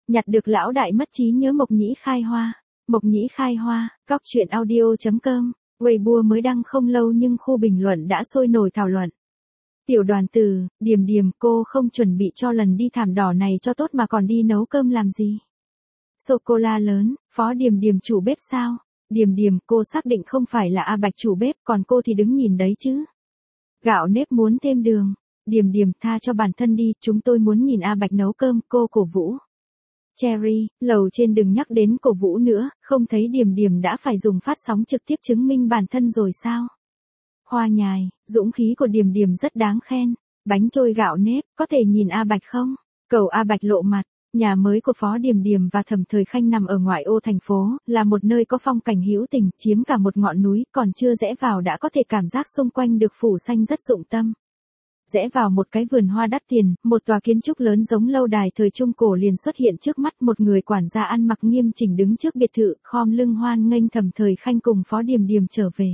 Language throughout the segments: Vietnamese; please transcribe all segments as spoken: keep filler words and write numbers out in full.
Nhặt được lão đại mất trí nhớ Mộc Nhĩ khai hoa. Mộc Nhĩ khai hoa, góc truyện audio chấm com. Weibo mới đăng không lâu nhưng khu bình luận đã sôi nổi thảo luận. Tiểu đoàn tử, Điềm Điềm, cô không chuẩn bị cho lần đi thảm đỏ này cho tốt mà còn đi nấu cơm làm gì? Sô-cô-la lớn, Phó Điềm Điềm chủ bếp sao? Điềm Điềm, cô xác định không phải là A Bạch chủ bếp, còn cô thì đứng nhìn đấy chứ. Gạo nếp muốn thêm đường. Điềm Điềm, tha cho bản thân đi, chúng tôi muốn nhìn A Bạch nấu cơm, cô cổ vũ. Cherry, lầu trên đừng nhắc đến cổ vũ nữa, không thấy Điềm Điềm đã phải dùng phát sóng trực tiếp chứng minh bản thân rồi sao? Hoa nhài, dũng khí của Điềm Điềm rất đáng khen. Bánh trôi gạo nếp, có thể nhìn A Bạch không? Cầu A Bạch lộ mặt. Nhà mới của Phó Điềm Điềm và Thẩm Thời Khanh nằm ở ngoại ô thành phố, là một nơi có phong cảnh hữu tình, chiếm cả một ngọn núi, còn chưa rẽ vào đã có thể cảm giác xung quanh được phủ xanh rất dụng tâm. Rẽ vào một cái vườn hoa đắt tiền, một tòa kiến trúc lớn giống lâu đài thời Trung Cổ liền xuất hiện trước mắt, một người quản gia ăn mặc nghiêm chỉnh đứng trước biệt thự, khom lưng hoan nghênh Thẩm Thời Khanh cùng Phó Điềm Điềm trở về.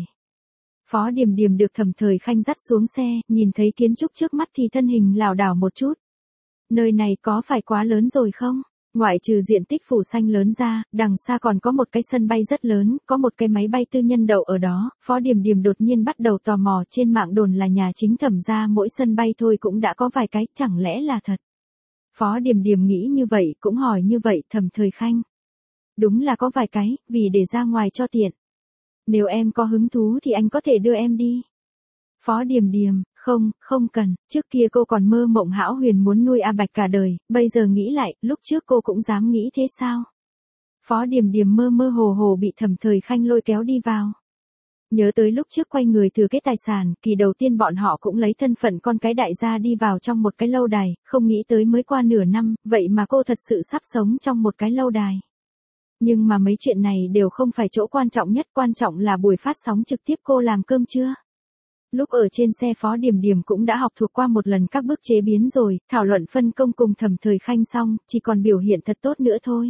Phó Điềm Điềm được Thẩm Thời Khanh dắt xuống xe, nhìn thấy kiến trúc trước mắt thì thân hình lảo đảo một chút. Nơi này có phải quá lớn rồi không? Ngoại trừ diện tích phủ xanh lớn ra, đằng xa còn có một cái sân bay rất lớn, có một cái máy bay tư nhân đậu ở đó. Phó Điềm Điềm đột nhiên bắt đầu tò mò, trên mạng đồn là nhà chính Thẩm gia mỗi sân bay thôi cũng đã có vài cái, chẳng lẽ là thật? Phó Điềm Điềm nghĩ như vậy, cũng hỏi như vậy Thẩm Thời Khanh. Đúng là có vài cái, vì để ra ngoài cho tiện. Nếu em có hứng thú thì anh có thể đưa em đi. Phó Điềm Điềm, không, không cần, trước kia cô còn mơ mộng hão huyền muốn nuôi A Bạch cả đời, bây giờ nghĩ lại, lúc trước cô cũng dám nghĩ thế sao? Phó Điềm Điềm mơ mơ hồ hồ bị Thẩm Thời Khanh lôi kéo đi vào. Nhớ tới lúc trước quay người thừa kế tài sản, kỳ đầu tiên bọn họ cũng lấy thân phận con cái đại gia đi vào trong một cái lâu đài, không nghĩ tới mới qua nửa năm, vậy mà cô thật sự sắp sống trong một cái lâu đài. Nhưng mà mấy chuyện này đều không phải chỗ quan trọng nhất, quan trọng là buổi phát sóng trực tiếp cô làm cơm chưa? Lúc ở trên xe Phó Điềm Điềm cũng đã học thuộc qua một lần các bước chế biến rồi, thảo luận phân công cùng Thẩm Thời Khanh xong, chỉ còn biểu hiện thật tốt nữa thôi.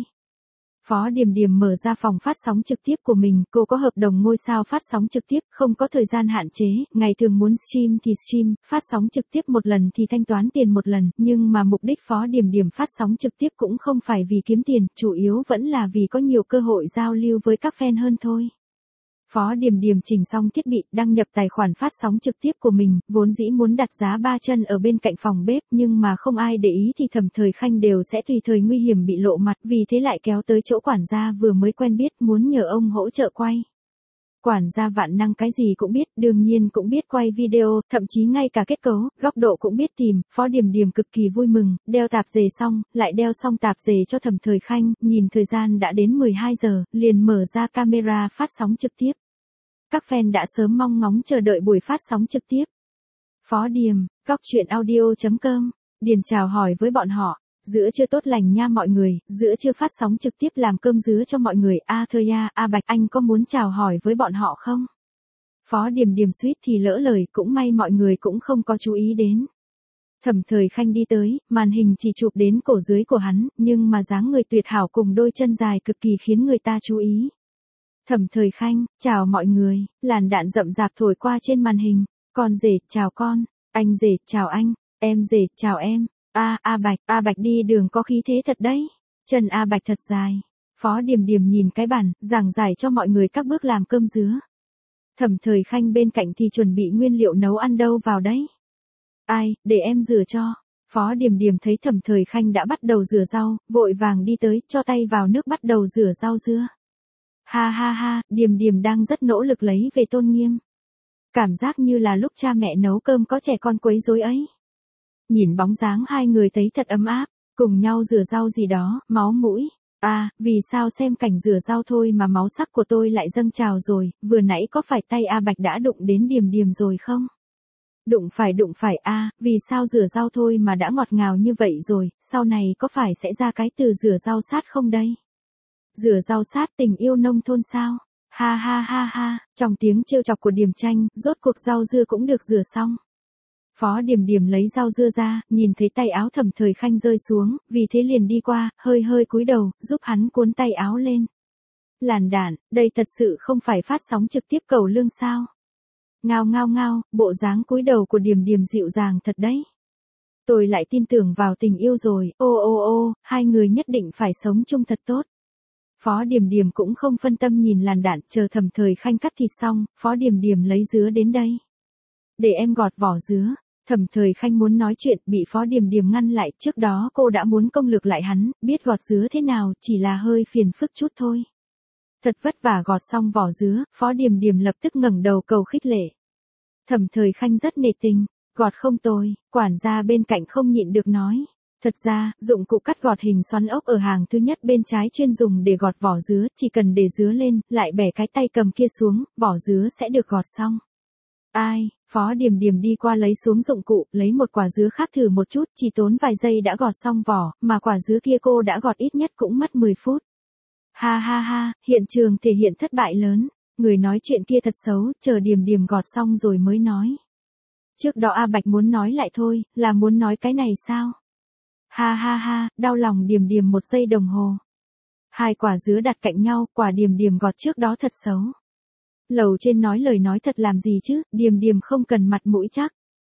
Phó Điềm Điềm mở ra phòng phát sóng trực tiếp của mình, cô có hợp đồng ngôi sao phát sóng trực tiếp, không có thời gian hạn chế, ngày thường muốn stream thì stream, phát sóng trực tiếp một lần thì thanh toán tiền một lần, nhưng mà mục đích Phó Điềm Điềm phát sóng trực tiếp cũng không phải vì kiếm tiền, chủ yếu vẫn là vì có nhiều cơ hội giao lưu với các fan hơn thôi. Phó Điềm Điềm chỉnh xong thiết bị, đăng nhập tài khoản phát sóng trực tiếp của mình, vốn dĩ muốn đặt giá ba chân ở bên cạnh phòng bếp, nhưng mà không ai để ý thì Thẩm Thời Khanh đều sẽ tùy thời nguy hiểm bị lộ mặt, vì thế lại kéo tới chỗ quản gia vừa mới quen biết, muốn nhờ ông hỗ trợ quay. Quản gia vạn năng cái gì cũng biết, đương nhiên cũng biết quay video, thậm chí ngay cả kết cấu, góc độ cũng biết tìm. Phó Điềm Điềm cực kỳ vui mừng, đeo tạp dề xong, lại đeo xong tạp dề cho Thẩm Thời Khanh, nhìn thời gian đã đến mười hai giờ, liền mở ra camera phát sóng trực tiếp. Các fan đã sớm mong ngóng chờ đợi buổi phát sóng trực tiếp. Phó Điềm, góc truyện audio chấm com, Điền chào hỏi với bọn họ. Giữa trưa tốt lành nha mọi người, giữa trưa phát sóng trực tiếp làm cơm dứa cho mọi người. A Thơ ya, A Bạch, anh có muốn chào hỏi với bọn họ không? Phó Điềm Điềm suýt thì lỡ lời, cũng may mọi người cũng không có chú ý đến. Thẩm Thời Khanh đi tới, màn hình chỉ chụp đến cổ dưới của hắn, nhưng mà dáng người tuyệt hảo cùng đôi chân dài cực kỳ khiến người ta chú ý. Thẩm Thời Khanh, chào mọi người, làn đạn rậm rạp thổi qua trên màn hình. Con rể, chào con, anh rể, chào anh, em rể, chào em. A, A Bạch, A Bạch đi đường có khí thế thật đấy. Chân A Bạch thật dài. Phó Điềm Điềm nhìn cái bản, giảng giải cho mọi người các bước làm cơm dứa. Thẩm Thời Khanh bên cạnh thì chuẩn bị nguyên liệu nấu ăn đâu vào đấy. Ai, để em rửa cho. Phó Điềm Điềm thấy Thẩm Thời Khanh đã bắt đầu rửa rau, vội vàng đi tới, cho tay vào nước bắt đầu rửa rau dưa. Ha ha ha, Điềm Điềm đang rất nỗ lực lấy về tôn nghiêm. Cảm giác như là lúc cha mẹ nấu cơm có trẻ con quấy rối ấy. Nhìn bóng dáng hai người thấy thật ấm áp, cùng nhau rửa rau gì đó, máu mũi. À, vì sao xem cảnh rửa rau thôi mà máu sắc của tôi lại dâng trào rồi, vừa nãy có phải tay A Bạch đã đụng đến Điềm Điềm rồi không? Đụng phải đụng phải a, à, vì sao rửa rau thôi mà đã ngọt ngào như vậy rồi, sau này có phải sẽ ra cái từ rửa rau sát không đây? Rửa rau sát tình yêu nông thôn sao? Ha ha ha ha, trong tiếng trêu chọc của Điềm Tranh, rốt cuộc rau dưa cũng được rửa xong. Phó Điềm Điềm lấy rau dưa ra, nhìn thấy tay áo Thẩm Thời Khanh rơi xuống, vì thế liền đi qua, hơi hơi cúi đầu, giúp hắn cuốn tay áo lên. Làn đạn, đây thật sự không phải phát sóng trực tiếp cầu lương sao? Ngao ngao ngao, bộ dáng cúi đầu của Điềm Điềm dịu dàng thật đấy. Tôi lại tin tưởng vào tình yêu rồi, ô ô ô, hai người nhất định phải sống chung thật tốt. Phó Điềm Điềm cũng không phân tâm nhìn làn đạn, chờ Thẩm Thời Khanh cắt thịt xong, Phó Điềm Điềm lấy dứa đến đây. Để em gọt vỏ dứa. Thẩm Thời Khanh muốn nói chuyện, bị Phó Điềm Điềm ngăn lại, trước đó cô đã muốn công lược lại hắn, biết gọt dứa thế nào, chỉ là hơi phiền phức chút thôi. Thật vất vả gọt xong vỏ dứa, Phó Điềm Điềm lập tức ngẩng đầu cầu khích lệ. Thẩm Thời Khanh rất nể tình, gọt không tồi, quản gia bên cạnh không nhịn được nói. Thật ra, dụng cụ cắt gọt hình xoắn ốc ở hàng thứ nhất bên trái chuyên dùng để gọt vỏ dứa, chỉ cần để dứa lên, lại bẻ cái tay cầm kia xuống, vỏ dứa sẽ được gọt xong. Ai, Phó Điềm Điềm đi qua lấy xuống dụng cụ, lấy một quả dứa khác thử một chút, chỉ tốn vài giây đã gọt xong vỏ, mà quả dứa kia cô đã gọt ít nhất cũng mất mười phút. Ha ha ha, hiện trường thể hiện thất bại lớn, người nói chuyện kia thật xấu, chờ Điềm Điềm gọt xong rồi mới nói. Trước đó A Bạch muốn nói lại thôi, là muốn nói cái này sao? Ha ha ha, đau lòng Điềm Điềm một giây đồng hồ. Hai quả dứa đặt cạnh nhau, quả Điềm Điềm gọt trước đó thật xấu. Lầu trên nói lời nói thật làm gì chứ, Điềm Điềm không cần mặt mũi chắc.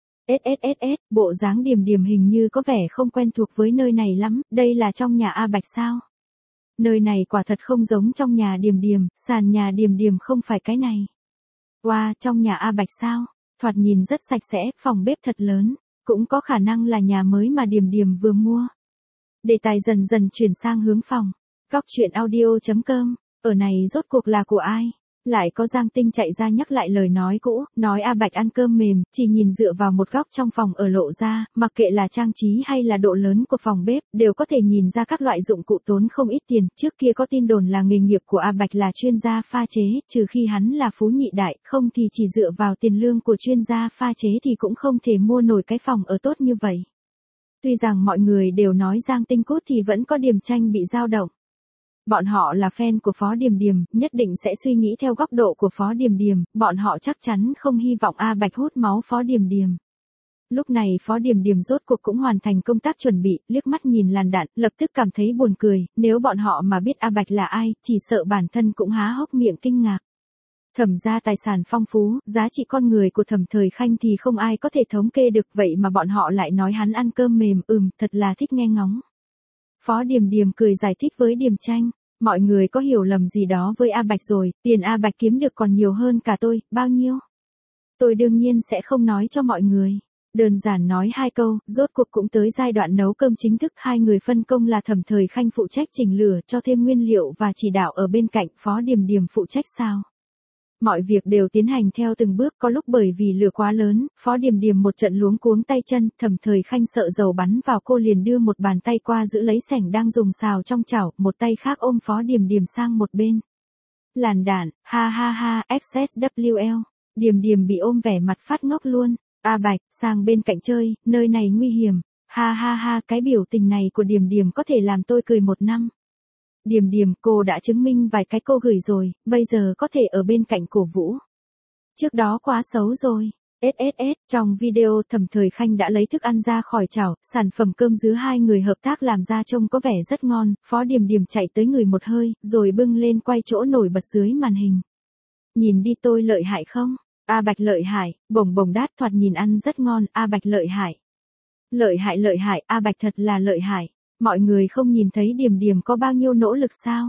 SSSS, bộ dáng Điềm Điềm hình như có vẻ không quen thuộc với nơi này lắm, đây là trong nhà A Bạch sao? Nơi này quả thật không giống trong nhà Điềm Điềm, sàn nhà Điềm Điềm không phải cái này. Wow, trong nhà A Bạch sao? Thoạt nhìn rất sạch sẽ, phòng bếp thật lớn, cũng có khả năng là nhà mới mà Điềm Điềm vừa mua. Đề tài dần dần chuyển sang hướng phòng. Góc chuyện audio chấm com, ở này rốt cuộc là của ai? Lại có Giang Tinh chạy ra nhắc lại lời nói cũ, nói A Bạch ăn cơm mềm, chỉ nhìn dựa vào một góc trong phòng ở lộ ra, mặc kệ là trang trí hay là độ lớn của phòng bếp, đều có thể nhìn ra các loại dụng cụ tốn không ít tiền. Trước kia có tin đồn là nghề nghiệp của A Bạch là chuyên gia pha chế, trừ khi hắn là phú nhị đại, không thì chỉ dựa vào tiền lương của chuyên gia pha chế thì cũng không thể mua nổi cái phòng ở tốt như vậy. Tuy rằng mọi người đều nói Giang Tinh cút thì vẫn có Điềm Tranh bị dao động. Bọn họ là fan của Phó Điềm Điềm, nhất định sẽ suy nghĩ theo góc độ của Phó Điềm Điềm, bọn họ chắc chắn không hy vọng A Bạch hút máu Phó Điềm Điềm. Lúc này Phó Điềm Điềm rốt cuộc cũng hoàn thành công tác chuẩn bị, liếc mắt nhìn làn đạn, lập tức cảm thấy buồn cười, nếu bọn họ mà biết A Bạch là ai, chỉ sợ bản thân cũng há hốc miệng kinh ngạc. Thẩm gia tài sản phong phú, giá trị con người của Thẩm Thời Khanh thì không ai có thể thống kê được, vậy mà bọn họ lại nói hắn ăn cơm mềm, ừm, thật là thích nghe ngóng. Phó Điềm Điềm cười giải thích với Điềm Tranh, mọi người có hiểu lầm gì đó với A Bạch rồi, tiền A Bạch kiếm được còn nhiều hơn cả tôi, bao nhiêu? Tôi đương nhiên sẽ không nói cho mọi người. Đơn giản nói hai câu, rốt cuộc cũng tới giai đoạn nấu cơm chính thức, hai người phân công là Thẩm Thời Khanh phụ trách chỉnh lửa cho thêm nguyên liệu và chỉ đạo ở bên cạnh, Phó Điềm Điềm phụ trách xào. Mọi việc đều tiến hành theo từng bước, có lúc bởi vì lửa quá lớn, Phó Điềm Điềm một trận luống cuống tay chân, Thẩm Thời Khanh sợ dầu bắn vào cô liền đưa một bàn tay qua giữ lấy sẻng đang dùng xào trong chảo, một tay khác ôm Phó Điềm Điềm sang một bên. Làn đạn, ha ha ha, ép ét vê kép lờ, Điềm Điềm bị ôm vẻ mặt phát ngốc luôn, A Bạch, sang bên cạnh chơi, nơi này nguy hiểm, ha ha ha, cái biểu tình này của Điềm Điềm có thể làm tôi cười một năm. Điềm Điềm, cô đã chứng minh vài cái cô gửi rồi, bây giờ có thể ở bên cạnh cổ vũ. Trước đó quá xấu rồi. ét ét ét, trong video Thẩm Thời Khanh đã lấy thức ăn ra khỏi chảo, sản phẩm cơm dứa hai người hợp tác làm ra trông có vẻ rất ngon, Phó Điềm Điềm chạy tới người một hơi, rồi bưng lên quay chỗ nổi bật dưới màn hình. Nhìn đi tôi lợi hại không? A Bạch lợi hại, bồng bồng đát thoạt nhìn ăn rất ngon, A Bạch lợi hại. Lợi hại lợi hại, A Bạch thật là lợi hại. Mọi người không nhìn thấy Điềm Điềm có bao nhiêu nỗ lực sao?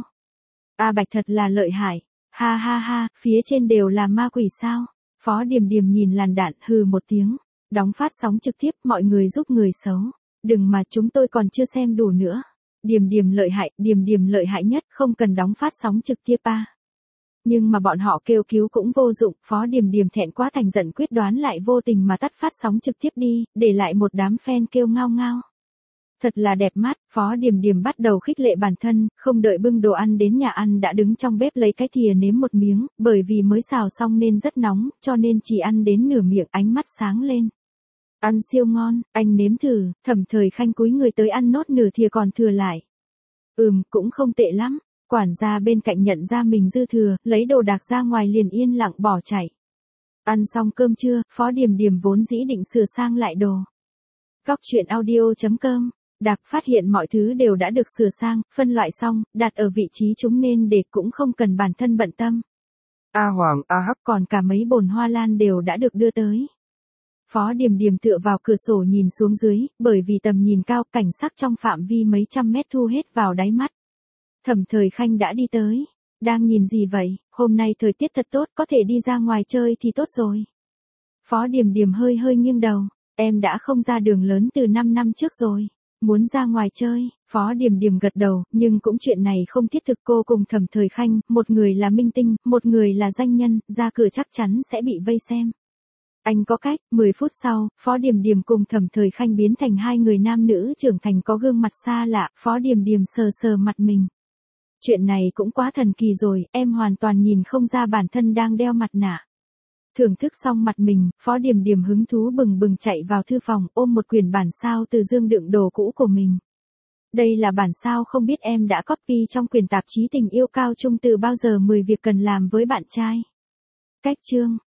A Bạch thật là lợi hại. Ha ha ha, phía trên đều là ma quỷ sao? Phó Điềm Điềm nhìn làn đạn hừ một tiếng. Đóng phát sóng trực tiếp, mọi người giúp người xấu. Đừng mà chúng tôi còn chưa xem đủ nữa. Điềm Điềm lợi hại, Điềm Điềm lợi hại nhất, không cần đóng phát sóng trực tiếp à. Nhưng mà bọn họ kêu cứu cũng vô dụng, Phó Điềm Điềm thẹn quá thành giận quyết đoán lại vô tình mà tắt phát sóng trực tiếp đi, để lại một đám fan kêu ngao ngao. Thật là đẹp mắt, Phó Điềm Điềm bắt đầu khích lệ bản thân, không đợi bưng đồ ăn đến nhà ăn đã đứng trong bếp lấy cái thìa nếm một miếng, bởi vì mới xào xong nên rất nóng, cho nên chỉ ăn đến nửa miệng, ánh mắt sáng lên. Ăn siêu ngon, anh nếm thử, Thẩm Thời Khanh cúi người tới ăn nốt nửa thìa còn thừa lại. Ừm, cũng không tệ lắm, quản gia bên cạnh nhận ra mình dư thừa, lấy đồ đạc ra ngoài liền yên lặng bỏ chạy. Ăn xong cơm trưa, Phó Điềm Điềm vốn dĩ định sửa sang lại đồ. Góc chuyện audio chấm com Đặc phát hiện mọi thứ đều đã được sửa sang, phân loại xong, đặt ở vị trí chúng nên để cũng không cần bản thân bận tâm. A Hoàng, A Hắc còn cả mấy bồn hoa lan đều đã được đưa tới. Phó Điềm Điềm tựa vào cửa sổ nhìn xuống dưới, bởi vì tầm nhìn cao, cảnh sắc trong phạm vi mấy trăm mét thu hết vào đáy mắt. Thẩm Thời Khanh đã đi tới. Đang nhìn gì vậy, hôm nay thời tiết thật tốt, có thể đi ra ngoài chơi thì tốt rồi. Phó Điềm Điềm hơi hơi nghiêng đầu, em đã không ra đường lớn từ năm năm trước rồi. Muốn ra ngoài chơi, Phó Điềm Điềm gật đầu, nhưng cũng chuyện này không thiết thực. Cô cùng Thẩm Thời Khanh, một người là minh tinh, một người là danh nhân, ra cửa chắc chắn sẽ bị vây xem. Anh có cách. Mười phút sau, Phó Điềm Điềm cùng Thẩm Thời Khanh biến thành hai người nam nữ trưởng thành có gương mặt xa lạ. Phó Điềm Điềm sờ sờ mặt mình. Chuyện này cũng quá thần kỳ rồi, em hoàn toàn nhìn không ra bản thân đang đeo mặt nạ. Thưởng thức xong mặt mình, Phó Điềm Điềm hứng thú bừng bừng chạy vào thư phòng, ôm một quyển bản sao từ dương đựng đồ cũ của mình. Đây là bản sao không biết em đã copy trong quyển tạp chí Tình Yêu Cao Trung từ bao giờ. mười việc cần làm với bạn trai. Cách chương.